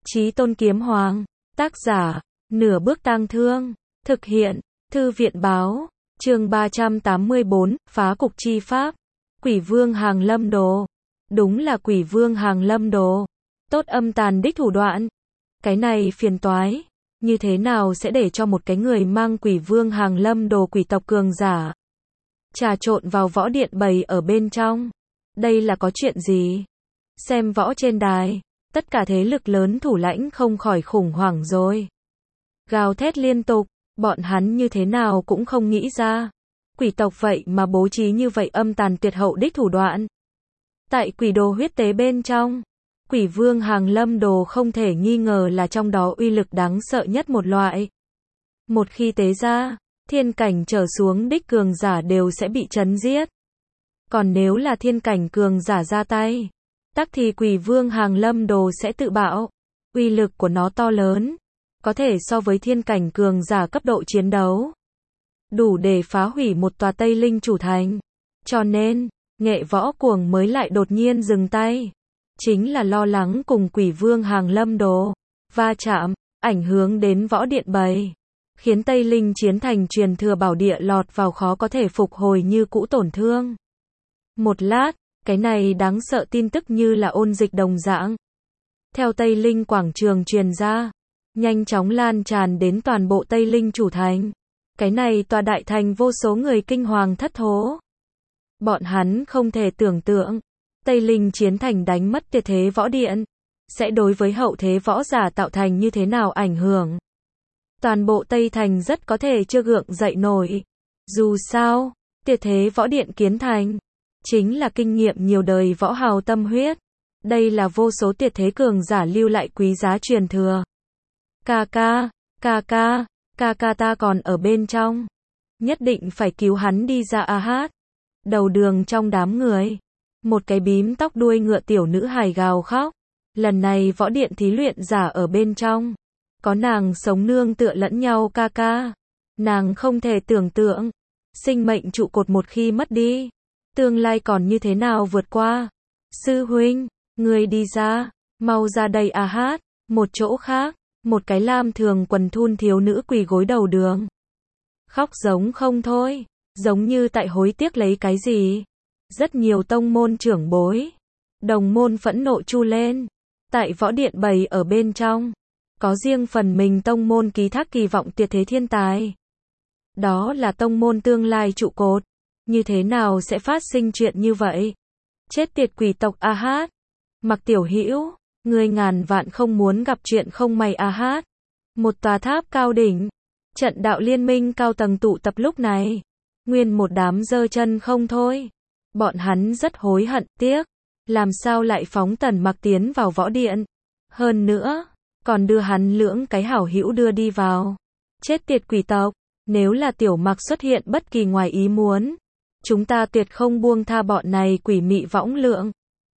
Chí Tôn Kiếm Hoàng, tác giả, Nửa Bước Tang Thương, thực hiện, Thư viện Báo, chương 384, phá cục chi pháp, Quỷ Vương Hàng Lâm Đồ. Đúng là Quỷ Vương Hàng Lâm Đồ. Tốt âm tàn đích thủ đoạn. Cái này phiền toái. Như thế nào sẽ để cho một cái người mang Quỷ Vương Hàng Lâm Đồ quỷ tộc cường giả trà trộn vào võ điện bày ở bên trong? Đây là có chuyện gì? Xem võ trên đài, tất cả thế lực lớn thủ lãnh không khỏi khủng hoảng rồi. Gào thét liên tục, bọn hắn như thế nào cũng không nghĩ ra. Quỷ tộc vậy mà bố trí như vậy âm tàn tuyệt hậu đích thủ đoạn. Tại quỷ đồ huyết tế bên trong, Quỷ Vương Hàng Lâm Đồ không thể nghi ngờ là trong đó uy lực đáng sợ nhất một loại. Một khi tế ra, thiên cảnh trở xuống đích cường giả đều sẽ bị chấn giết. Còn nếu là thiên cảnh cường giả ra tay, tắc thì Quỷ Vương Hàng Lâm Đồ sẽ tự bạo. Uy lực của nó to lớn, có thể so với thiên cảnh cường giả cấp độ chiến đấu, đủ để phá hủy một tòa Tây Linh chủ thành. Cho nên, Nghệ Võ Cuồng mới lại đột nhiên dừng tay. Chính là lo lắng cùng Quỷ Vương Hàng Lâm Đồ va chạm, ảnh hưởng đến võ điện bày, khiến Tây Linh chiến thành truyền thừa bảo địa lọt vào khó có thể phục hồi như cũ tổn thương. Một lát, cái này đáng sợ tin tức như là ôn dịch đồng dạng, theo Tây Linh quảng trường truyền ra, nhanh chóng lan tràn đến toàn bộ Tây Linh chủ thành. Cái này tòa đại thành vô số người kinh hoàng thất thố. Bọn hắn không thể tưởng tượng, Tây Linh chiến thành đánh mất tuyệt thế võ điện, sẽ đối với hậu thế võ giả tạo thành như thế nào ảnh hưởng. Toàn bộ Tây Thành rất có thể chưa gượng dậy nổi. Dù sao, tuyệt thế võ điện kiến thành, chính là kinh nghiệm nhiều đời võ hào tâm huyết. Đây là vô số tuyệt thế cường giả lưu lại quý giá truyền thừa. Ca ca ta còn ở bên trong. Nhất định phải cứu hắn đi ra a hát. Đầu đường trong đám người, một cái bím tóc đuôi ngựa tiểu nữ hài gào khóc. Lần này võ điện thí luyện giả ở bên trong, có nàng sống nương tựa lẫn nhau ca. Nàng không thể tưởng tượng, sinh mệnh trụ cột một khi mất đi, tương lai còn như thế nào vượt qua. Sư huynh, người đi ra, mau ra đây a hát. Một chỗ khác, một cái lam thường quần thun thiếu nữ quỳ gối đầu đường. Khóc giống không thôi, giống như tại hối tiếc lấy cái gì. Rất nhiều tông môn trưởng bối, đồng môn phẫn nộ chu lên. Tại võ điện bày ở bên trong, có riêng phần mình tông môn ký thác kỳ vọng tuyệt thế thiên tài. Đó là tông môn tương lai trụ cột. Như thế nào sẽ phát sinh chuyện như vậy? Chết tiệt quỷ tộc a hát. Mặc Tiểu Hữu, người ngàn vạn không muốn gặp chuyện không may a hát. Một tòa tháp cao đỉnh, trận đạo liên minh cao tầng tụ tập lúc này. Nguyên một đám giơ chân không thôi. Bọn hắn rất hối hận tiếc. Làm sao lại phóng Tần Mặc tiến vào võ điện? Hơn nữa, còn đưa hắn lưỡng cái hảo hữu đưa đi vào. Chết tiệt quỷ tộc, nếu là Tiểu Mặc xuất hiện bất kỳ ngoài ý muốn, chúng ta tuyệt không buông tha bọn này quỷ mị võng lượng.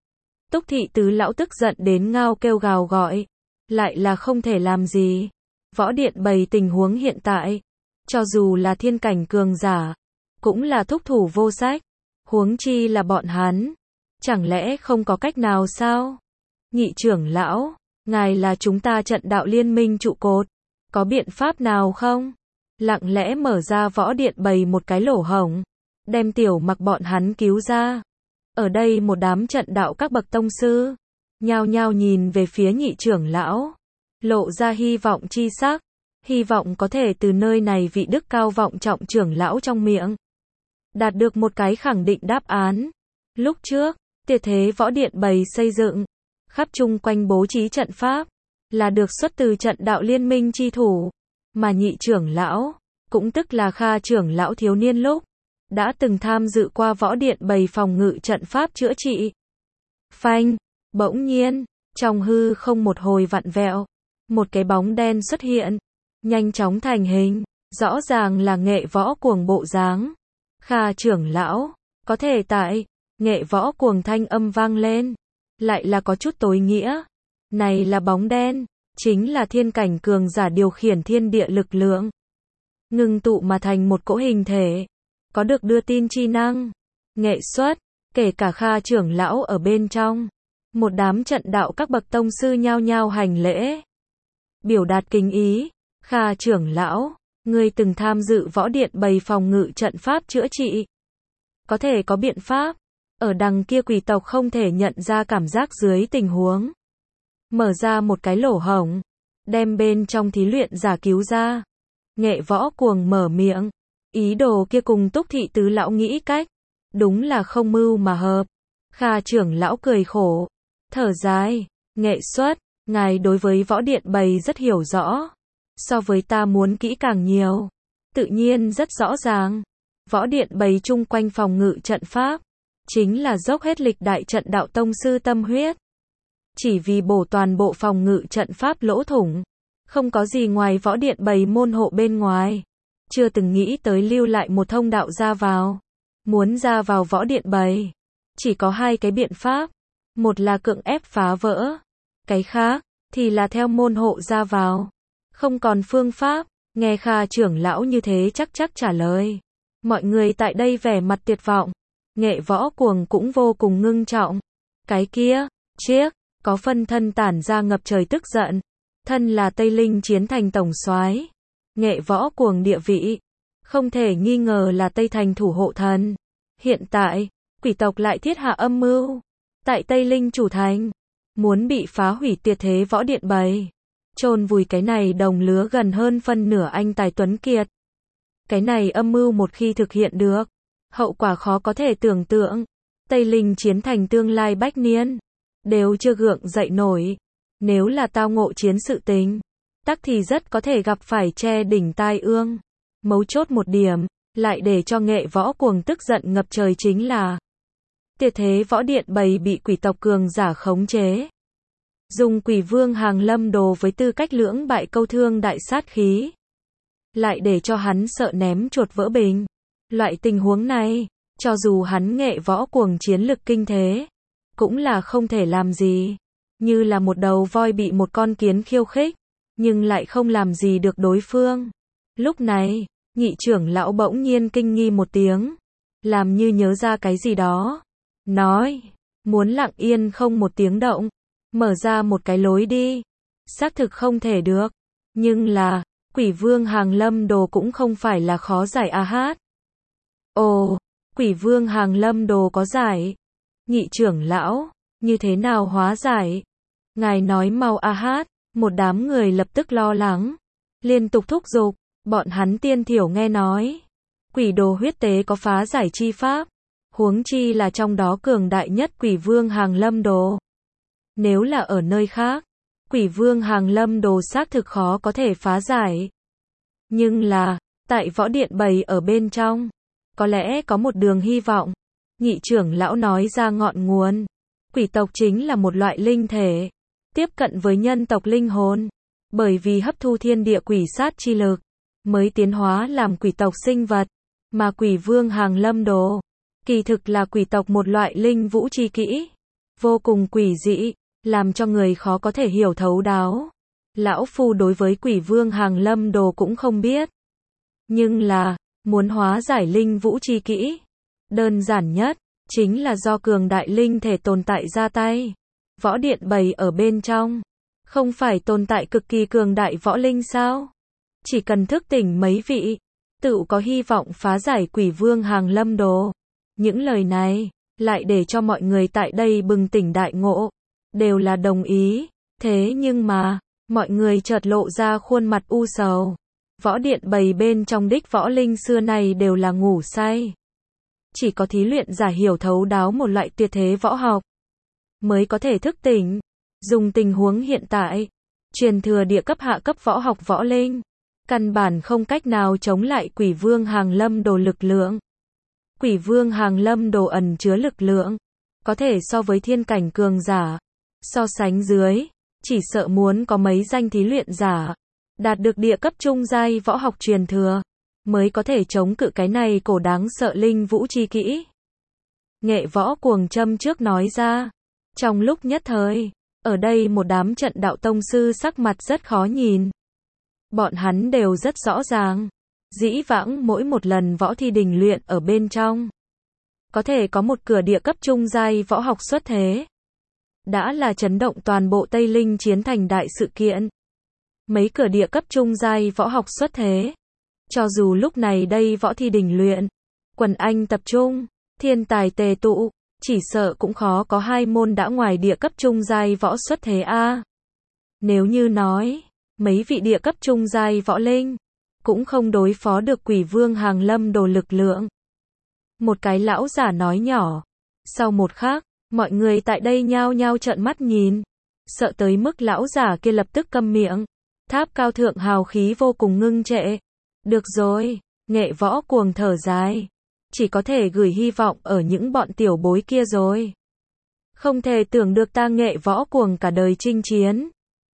Túc thị tứ lão tức giận đến ngao kêu gào gọi, lại là không thể làm gì. Võ điện bày tình huống hiện tại, cho dù là thiên cảnh cường giả, cũng là thúc thủ vô sách, huống chi là bọn hắn. Chẳng lẽ không có cách nào sao? Nhị trưởng lão, ngài là chúng ta trận đạo liên minh trụ cột, có biện pháp nào không? Lặng lẽ mở ra võ điện bày một cái lỗ hổng, đem Tiểu Mặc bọn hắn cứu ra. Ở đây một đám trận đạo các bậc tông sư, nhao nhao nhìn về phía nhị trưởng lão, lộ ra hy vọng chi sắc, hy vọng có thể từ nơi này vị đức cao vọng trọng trưởng lão trong miệng đạt được một cái khẳng định đáp án. Lúc trước, tuyệt thế võ điện bày xây dựng, khắp chung quanh bố trí trận pháp, là được xuất từ trận đạo liên minh chi thủ, mà nhị trưởng lão, cũng tức là Kha trưởng lão thiếu niên lúc, đã từng tham dự qua võ điện bày phòng ngự trận pháp chữa trị. Phanh, bỗng nhiên, trong hư không một hồi vặn vẹo, một cái bóng đen xuất hiện, nhanh chóng thành hình, rõ ràng là Nghệ Võ Cuồng bộ dáng. Kha trưởng lão, có thể tại Nghệ Võ Cuồng thanh âm vang lên, lại là có chút tối nghĩa. Này là bóng đen, chính là thiên cảnh cường giả điều khiển thiên địa lực lượng, ngưng tụ mà thành một cỗ hình thể, có được đưa tin chi năng, nghệ xuất, kể cả Kha trưởng lão ở bên trong. Một đám trận đạo các bậc tông sư nhao nhao hành lễ. Biểu đạt kính ý. Kha trưởng lão, ngươi từng tham dự võ điện bày phòng ngự trận pháp chữa trị. Có thể có biện pháp. Ở đằng kia quỷ tộc không thể nhận ra cảm giác dưới tình huống. Mở ra một cái lỗ hổng. Đem bên trong thí luyện giả cứu ra. Nghệ Võ Cuồng mở miệng. Ý đồ kia cùng Túc Thị tứ lão nghĩ cách. Đúng là không mưu mà hợp. Kha trưởng lão cười khổ. Thở dài. Nghệ xuất, ngài đối với võ điện bày rất hiểu rõ. So với ta muốn kỹ càng nhiều. Tự nhiên rất rõ ràng. Võ điện bày chung quanh phòng ngự trận pháp. Chính là dốc hết lịch đại trận đạo tông sư tâm huyết. Chỉ vì bổ toàn bộ phòng ngự trận pháp lỗ thủng. Không có gì ngoài võ điện bày môn hộ bên ngoài. Chưa từng nghĩ tới lưu lại một thông đạo ra vào. Muốn ra vào võ điện bày. Chỉ có hai cái biện pháp. Một là cưỡng ép phá vỡ. Cái khác, thì là theo môn hộ ra vào. Không còn phương pháp. Nghe Kha trưởng lão như thế chắc trả lời. Mọi người tại đây vẻ mặt tuyệt vọng. Nghệ Võ Cuồng cũng vô cùng ngưng trọng. Cái kia, chiếc, có phân thân tản ra ngập trời tức giận. Thân là Tây Linh chiến thành tổng soái. Nghệ Võ Cuồng địa vị. Không thể nghi ngờ là Tây Thành thủ hộ thần. Hiện tại, quỷ tộc lại thiết hạ âm mưu. Tại Tây Linh chủ thành. Muốn bị phá hủy tuyệt thế võ điện bày. Chôn vùi cái này đồng lứa gần hơn phân nửa anh tài tuấn kiệt. Cái này âm mưu một khi thực hiện được. Hậu quả khó có thể tưởng tượng. Tây Linh chiến thành tương lai bách niên. Đều chưa gượng dậy nổi. Nếu là tao ngộ chiến sự tình. Tắc thì rất có thể gặp phải che đỉnh tai ương. Mấu chốt một điểm. Lại để cho Nghệ Võ Cuồng tức giận ngập trời chính là. Tuyệt thế võ điện bày bị quỷ tộc cường giả khống chế. Dùng quỷ vương hàng lâm đồ với tư cách lưỡng bại câu thương đại sát khí. Lại để cho hắn sợ ném chuột vỡ bình. Loại tình huống này, cho dù hắn Nghệ Võ Cuồng chiến lực kinh thế, cũng là không thể làm gì. Như là một đầu voi bị một con kiến khiêu khích, nhưng lại không làm gì được đối phương. Lúc này, nhị trưởng lão bỗng nhiên kinh nghi một tiếng. Làm như nhớ ra cái gì đó. Nói, muốn lặng yên không một tiếng động. Mở ra một cái lối đi. Xác thực không thể được. Nhưng là, quỷ vương hàng lâm đồ cũng không phải là khó giải a hát. Ồ, quỷ vương hàng lâm đồ có giải. Nhị trưởng lão, như thế nào hóa giải? Ngài nói mau a hát. Một đám người lập tức lo lắng. Liên tục thúc giục. Bọn hắn tiên thiểu nghe nói. Quỷ đồ huyết tế có phá giải chi pháp. Huống chi là trong đó cường đại nhất quỷ vương hàng lâm đồ. Nếu là ở nơi khác, quỷ vương hàng lâm đồ xác thực khó có thể phá giải. Nhưng là, tại võ điện bày ở bên trong, có lẽ có một đường hy vọng. Nhị trưởng lão nói ra ngọn nguồn. Quỷ tộc chính là một loại linh thể, tiếp cận với nhân tộc linh hồn. Bởi vì hấp thu thiên địa quỷ sát chi lực, mới tiến hóa làm quỷ tộc sinh vật. Mà quỷ vương hàng lâm đồ, kỳ thực là quỷ tộc một loại linh vũ chi kỹ. Vô cùng quỷ dị, làm cho người khó có thể hiểu thấu đáo. Lão Phu đối với quỷ vương hàng lâm đồ cũng không biết. Nhưng là, muốn hóa giải linh vũ chi kỹ. Đơn giản nhất, chính là do cường đại linh thể tồn tại ra tay. Võ điện bày ở bên trong. Không phải tồn tại cực kỳ cường đại võ linh sao? Chỉ cần thức tỉnh mấy vị, tự có hy vọng phá giải quỷ vương hàng lâm đồ. Những lời này, lại để cho mọi người tại đây bừng tỉnh đại ngộ. Đều là đồng ý. Thế nhưng mà, mọi người chợt lộ ra khuôn mặt u sầu. Võ điện bày bên trong đích võ linh xưa này đều là ngủ say. Chỉ có thí luyện giả hiểu thấu đáo một loại tuyệt thế võ học, mới có thể thức tỉnh. Dùng tình huống hiện tại, truyền thừa địa cấp hạ cấp võ học võ linh, căn bản không cách nào chống lại quỷ vương hàng lâm đồ lực lượng. Quỷ vương hàng lâm đồ ẩn chứa lực lượng, có thể so với thiên cảnh cường giả. So sánh dưới, chỉ sợ muốn có mấy danh thí luyện giả, đạt được địa cấp trung giai võ học truyền thừa, mới có thể chống cự cái này cổ đáng sợ linh vũ chi kỹ. Nghệ Võ Cuồng châm trước nói ra. Trong lúc nhất thời, ở đây một đám trận đạo tông sư sắc mặt rất khó nhìn. Bọn hắn đều rất rõ ràng. Dĩ vãng mỗi một lần võ thi đình luyện ở bên trong, có thể có một cửa địa cấp trung giai võ học xuất thế. đã là chấn động toàn bộ Tây Linh chiến thành đại sự kiện. Mấy cửa địa cấp trung giai võ học xuất thế. Cho dù lúc này đây võ thi đình luyện, quần anh tập trung, thiên tài tề tụ, chỉ sợ cũng khó có hai môn đã ngoài địa cấp trung giai võ xuất thế a. Nếu như nói, mấy vị địa cấp trung giai võ linh, cũng không đối phó được Quỷ Vương Hàng Lâm đồ lực lượng. Một cái lão giả nói nhỏ. Sau một khắc, mọi người tại đây nhao nhao trợn mắt nhìn, sợ tới mức lão giả kia lập tức câm miệng. Tháp cao thượng hào khí vô cùng ngưng trệ. Được rồi, Nghệ Võ Cuồng thở dài. Chỉ có thể gửi hy vọng ở những bọn tiểu bối kia rồi. Không thể tưởng được ta Nghệ Võ Cuồng cả đời chinh chiến,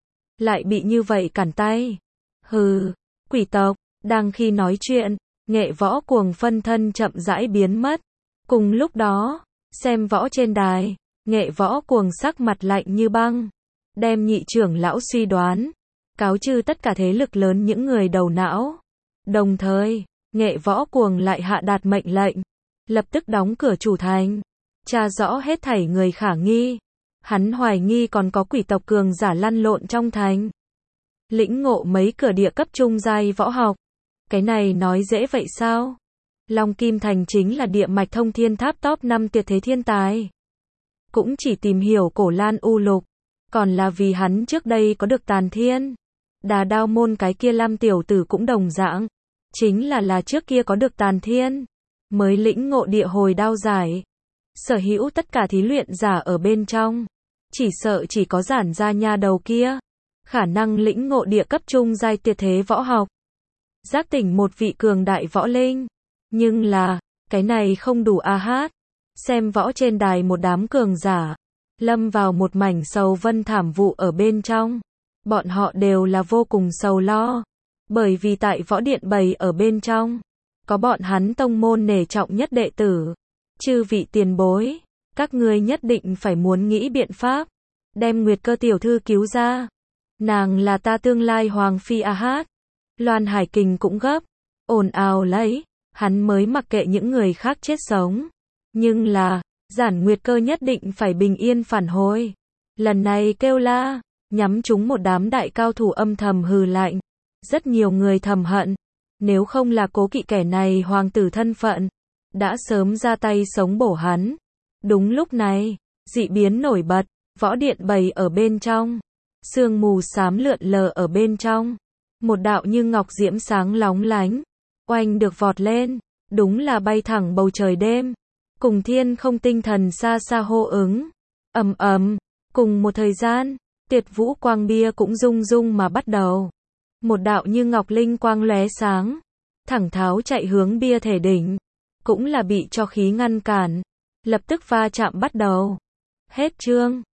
lại bị như vậy cản tay. Hừ, quỷ tộc. Đang khi nói chuyện, Nghệ Võ Cuồng phân thân chậm rãi biến mất. Cùng lúc đó, xem võ trên đài, Nghệ Võ Cuồng sắc mặt lạnh như băng, đem nhị trưởng lão suy đoán, cáo trừ tất cả thế lực lớn những người đầu não. Đồng thời, Nghệ Võ Cuồng lại hạ đạt mệnh lệnh, lập tức đóng cửa chủ thành, tra rõ hết thảy người khả nghi. Hắn hoài nghi còn có quỷ tộc cường giả lăn lộn trong thành. Lĩnh ngộ mấy cửa địa cấp trung giai võ học. Cái này nói dễ vậy sao? Long Kim Thành chính là địa mạch thông thiên tháp top 5 tuyệt thế thiên tài. Cũng chỉ tìm hiểu cổ Lan U Lục, còn là vì hắn trước đây có được Tàn Thiên. Đà Đao môn cái kia Lam tiểu tử cũng đồng dạng, chính là trước kia có được Tàn Thiên, mới lĩnh ngộ địa hồi đao giải. Sở hữu tất cả thí luyện giả ở bên trong, chỉ sợ chỉ có Giản Gia nha đầu kia, khả năng lĩnh ngộ địa cấp trung giai tuyệt thế võ học. Giác tỉnh một vị cường đại võ linh. Nhưng là, cái này không đủ a hát. Xem võ trên đài một đám cường giả, lâm vào một mảnh sầu vân thảm vụ ở bên trong. Bọn họ đều là vô cùng sầu lo. Bởi vì tại võ điện bầy ở bên trong, có bọn hắn tông môn nể trọng nhất đệ tử. Chư vị tiền bối, các ngươi nhất định phải muốn nghĩ biện pháp, đem Nguyệt Cơ tiểu thư cứu ra. Nàng là ta tương lai hoàng phi a hát. Loan Hải Kình cũng gấp, ồn ào lấy, hắn mới mặc kệ những người khác chết sống. Nhưng là, Giản Nguyệt Cơ nhất định phải bình yên phản hồi. Lần này kêu la, nhắm trúng một đám đại cao thủ âm thầm hừ lạnh. Rất nhiều người thầm hận, nếu không là cố kỵ kẻ này hoàng tử thân phận, đã sớm ra tay sống bổ hắn. Đúng lúc này, dị biến nổi bật, võ điện bầy ở bên trong, sương mù xám lượn lờ ở bên trong. Một đạo như ngọc diễm sáng lóng lánh, oanh được vọt lên, đúng là bay thẳng bầu trời đêm, cùng thiên không tinh thần xa xa hô ứng. Ầm ầm, cùng một thời gian, Tiệt Vũ Quang bia cũng rung rung mà bắt đầu. Một đạo như ngọc linh quang lóe sáng, thẳng tháo chạy hướng bia thể đỉnh, cũng là bị cho khí ngăn cản, lập tức va chạm bắt đầu. Hết chương.